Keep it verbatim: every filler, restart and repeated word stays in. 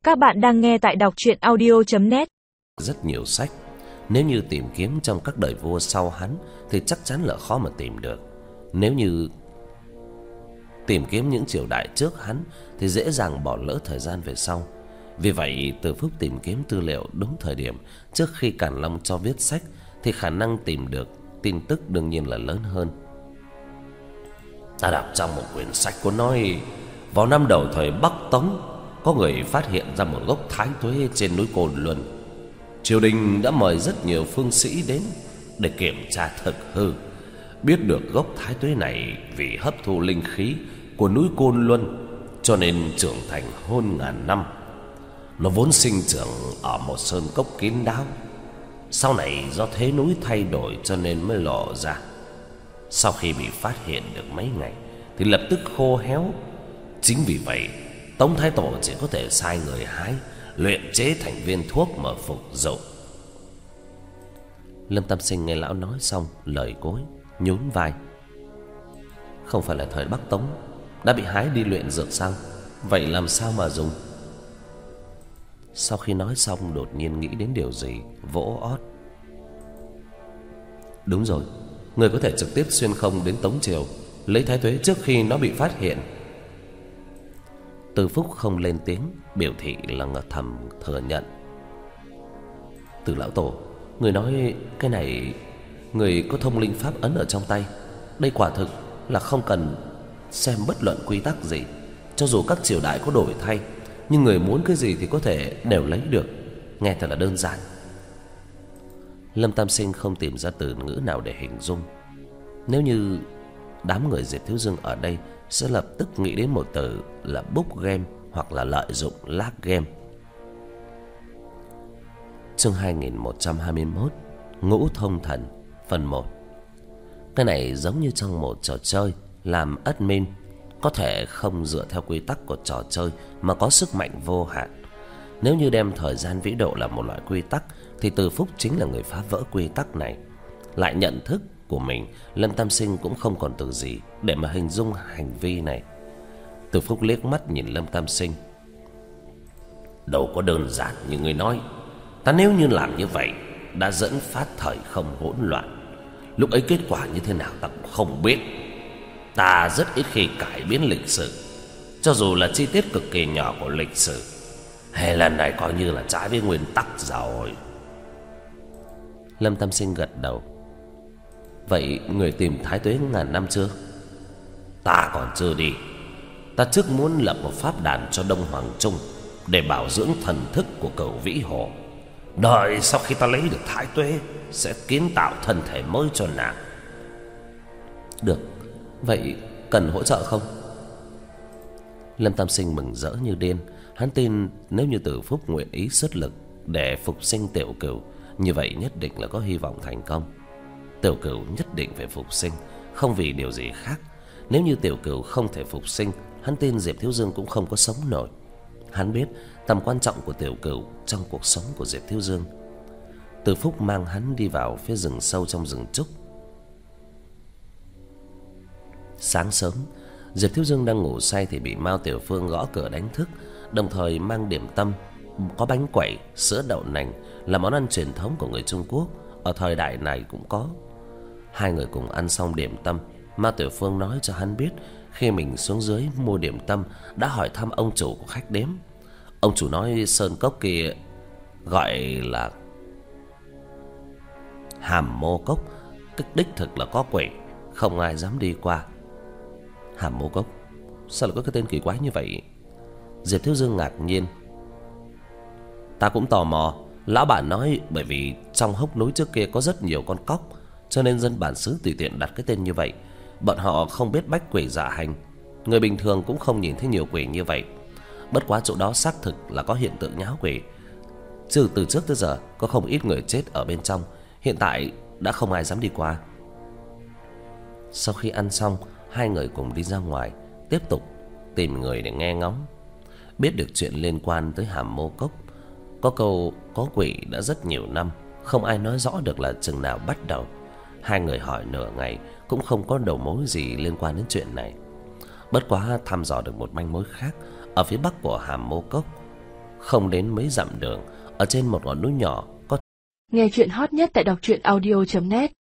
Các bạn đang nghe tại đọc truyện audio chấm net. Rất nhiều sách, nếu như tìm kiếm trong các đời vua sau hắn thì chắc chắn là khó mà tìm được. Nếu như tìm kiếm những triều đại trước hắn thì dễ dàng bỏ lỡ thời gian về sau. Vì vậy, Từ Phúc tìm kiếm tư liệu đúng thời điểm trước khi Càn Long cho viết sách thì khả năng tìm được tin tức đương nhiên là lớn hơn. Ta đọc trong một quyển sách có nói, vào năm đầu thời Bắc Tống, có người phát hiện ra một gốc thái tuế trên núi Cồn Luân. Triều đình đã mời rất nhiều phương sĩ đến để kiểm tra thực hư. Biết được gốc thái tuế này vì hấp thu linh khí của núi Cồn Luân cho nên trưởng thành hơn ngàn năm. Nó vốn sinh trưởng ở một sơn cốc kín đáo, sau này do thế núi thay đổi cho nên mới lộ ra. Sau khi bị phát hiện được mấy ngày thì lập tức khô héo. Chính vì vậy Tống Thái Tổ chỉ có thể sai người hái, luyện chế thành viên thuốc mà phục dụng. Lâm Tam Sinh nghe lão nói xong lời cối, nhún vai. Không phải là thời Bắc Tống đã bị hái đi luyện dược sao? Vậy làm sao mà dùng? Sau khi nói xong đột nhiên nghĩ đến điều gì, vỗ ót. Đúng rồi, người có thể trực tiếp xuyên không đến Tống Triều lấy thái tuế trước khi nó bị phát hiện. Từ Phúc không lên tiếng, biểu thị là ngờ thầm thừa nhận. Từ lão tổ, người nói cái này, người có thông linh pháp ấn ở trong tay. Đây quả thực là không cần xem bất luận quy tắc gì. Cho dù các triều đại có đổi thay, nhưng người muốn cái gì thì có thể đều lấy được. Nghe thật là đơn giản. Lâm Tam Sinh không tìm ra từ ngữ nào để hình dung. Nếu như đám người Diệp Thiếu Dương ở đây sẽ lập tức nghĩ đến một từ là book game hoặc là lợi dụng lag game. Chương hai nghìn một trăm hai mươi mốt, Ngũ Thông Thần, phần một. Cái này giống như trong một trò chơi, làm admin có thể không dựa theo quy tắc của trò chơi mà có sức mạnh vô hạn. Nếu như đem thời gian vĩ độ là một loại quy tắc thì Từ Phúc chính là người phá vỡ quy tắc này. Lại nhận thức của mình, Lâm Tam Sinh cũng không còn từ gì để mà hình dung hành vi này. Từ Phúc liếc mắt nhìn Lâm Tam Sinh. Đâu có đơn giản như người nói. Ta nếu như làm như vậy đã dẫn phát thời không hỗn loạn. Lúc ấy kết quả như thế nào ta cũng không biết. Ta rất ít khi cải biến lịch sử, cho dù là chi tiết cực kỳ nhỏ của lịch sử. Hay lần này coi như là trái với nguyên tắc rồi. Lâm Tam Sinh gật đầu. Vậy người tìm thái tuế ngàn năm chưa? Ta còn chưa đi. Ta trước muốn lập một pháp đàn cho Đông Hoàng Trung để bảo dưỡng thần thức của Cửu Vĩ Hồ. Đợi sau khi ta lấy được thái tuế sẽ kiến tạo thân thể mới cho nàng. Được. Vậy cần hỗ trợ không? Lâm Tam Sinh mừng rỡ như điên. Hắn tin nếu như Từ Phúc nguyện ý xuất lực để phục sinh Tiểu Cửu, như vậy nhất định là có hy vọng thành công. Tiểu Cửu nhất định phải phục sinh, không vì điều gì khác. Nếu như Tiểu Cửu không thể phục sinh, hắn tin Diệp Thiếu Dương cũng không có sống nổi. Hắn biết tầm quan trọng của Tiểu Cửu trong cuộc sống của Diệp Thiếu Dương. Từ Phúc mang hắn đi vào phía rừng sâu trong rừng trúc. Sáng sớm, Diệp Thiếu Dương đang ngủ say thì bị Mao Tiểu Phương gõ cửa đánh thức, đồng thời mang điểm tâm, có bánh quẩy, sữa đậu nành là món ăn truyền thống của người Trung Quốc, ở thời đại này cũng có. Hai người cùng ăn xong điểm tâm, Mao Tiểu Phương nói cho hắn biết khi mình xuống dưới mua điểm tâm đã hỏi thăm ông chủ của khách điếm. Ông chủ nói sơn cốc kia gọi là Hàm Mô Cốc, kích đích thực là có quỷ, không ai dám đi qua. Hàm Mô Cốc? Sao lại có cái tên kỳ quái như vậy? Diệp Thiếu Dương ngạc nhiên. Ta cũng tò mò. Lão bản nói bởi vì trong hốc núi trước kia có rất nhiều con cóc, cho nên dân bản xứ tùy tiện đặt cái tên như vậy. Bọn họ không biết bách quỷ dạ hành, người bình thường cũng không nhìn thấy nhiều quỷ như vậy. Bất quá chỗ đó xác thực là có hiện tượng nháo quỷ, chứ từ trước tới giờ có không ít người chết ở bên trong. Hiện tại đã không ai dám đi qua. Sau khi ăn xong, hai người cùng đi ra ngoài, tiếp tục tìm người để nghe ngóng. Biết được chuyện liên quan tới Hàm Mô Cốc. Có câu có quỷ đã rất nhiều năm, không ai nói rõ được là chừng nào bắt đầu. Hai người hỏi nửa ngày cũng không có đầu mối gì liên quan đến chuyện này. Bất quá thăm dò được một manh mối khác. Ở phía bắc của Hàm Mô Cốc không đến mấy dặm đường, ở trên một ngọn núi nhỏ có. Nghe chuyện hot nhất tại đọc truyện audio chấm net.